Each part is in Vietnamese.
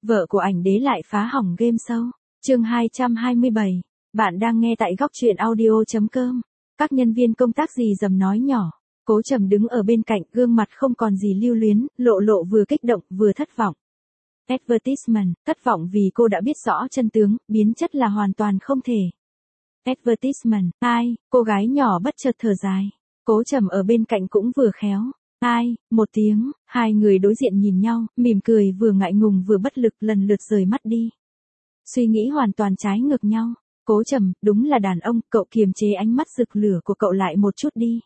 Vợ của ảnh đế lại phá hỏng game show. Chương 227. Bạn đang nghe tại góc truyện audio.com. Các nhân viên công tác gì dầm nói nhỏ. Cố Trầm đứng ở bên cạnh, gương mặt không còn gì lưu luyến, Lộ Lộ vừa kích động vừa thất vọng. Advertisement, thất vọng vì cô đã biết rõ chân tướng, biến chất là hoàn toàn không thể. Advertisement, ai, cô gái nhỏ bất chợt thở dài. Cố Trầm ở bên cạnh cũng vừa khéo. Ai, một tiếng, hai người đối diện nhìn nhau, mỉm cười vừa ngại ngùng vừa bất lực lần lượt rời mắt đi. Suy nghĩ hoàn toàn trái ngược nhau. Cố Trầm, đúng là đàn ông, cậu kiềm chế ánh mắt rực lửa của cậu lại một chút đi.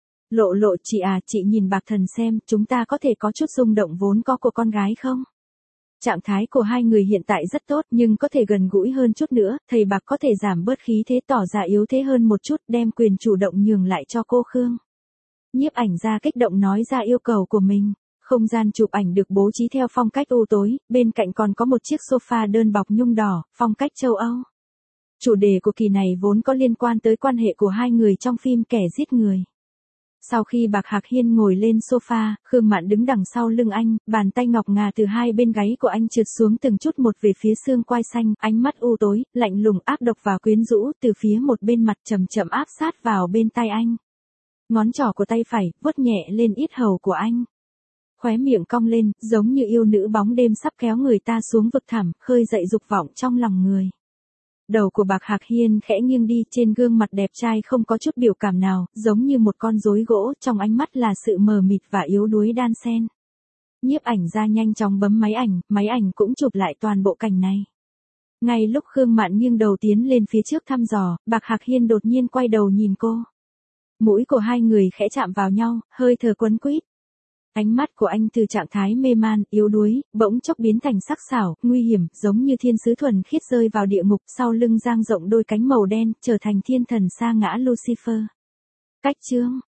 Lộ Lộ, chị à, chị nhìn Bạc Thần xem, chúng ta có thể có chút rung động vốn có của con gái không? Trạng thái của hai người hiện tại rất tốt nhưng có thể gần gũi hơn chút nữa, thầy Bạc có thể giảm bớt khí thế tỏ ra yếu thế hơn một chút, đem quyền chủ động nhường lại cho cô Khương. Nhiếp ảnh gia kích động nói ra yêu cầu của mình. Không gian chụp ảnh được bố trí theo phong cách u tối, bên cạnh còn có một chiếc sofa đơn bọc nhung đỏ, phong cách châu Âu. Chủ đề của kỳ này vốn có liên quan tới quan hệ của hai người trong phim Kẻ giết người. Sau khi Bạc Hạc Hiên ngồi lên sofa, Khương Mạn đứng đằng sau lưng anh, bàn tay ngọc ngà từ hai bên gáy của anh trượt xuống từng chút một về phía xương quai xanh, ánh mắt u tối, lạnh lùng ác độc và quyến rũ, từ phía một bên mặt chậm chậm áp sát vào bên tai anh. Ngón trỏ của tay phải vuốt nhẹ lên yết hầu của anh. Khóe miệng cong lên, giống như yêu nữ bóng đêm sắp kéo người ta xuống vực thẳm, khơi dậy dục vọng trong lòng người. Đầu của Bạc Hạc Hiên khẽ nghiêng đi, trên gương mặt đẹp trai không có chút biểu cảm nào, giống như một con rối gỗ, trong ánh mắt là sự mờ mịt và yếu đuối đan xen. Nhiếp ảnh gia nhanh chóng bấm máy ảnh cũng chụp lại toàn bộ cảnh này. Ngay lúc Khương Mạn nghiêng đầu tiến lên phía trước thăm dò, Bạc Hạc Hiên đột nhiên quay đầu nhìn cô. Mũi của hai người khẽ chạm vào nhau, hơi thở quấn quýt. Ánh mắt của anh từ trạng thái mê man, yếu đuối, bỗng chốc biến thành sắc sảo, nguy hiểm, giống như thiên sứ thuần khiết rơi vào địa ngục, sau lưng dang rộng đôi cánh màu đen, trở thành thiên thần sa ngã Lucifer. Cách chương,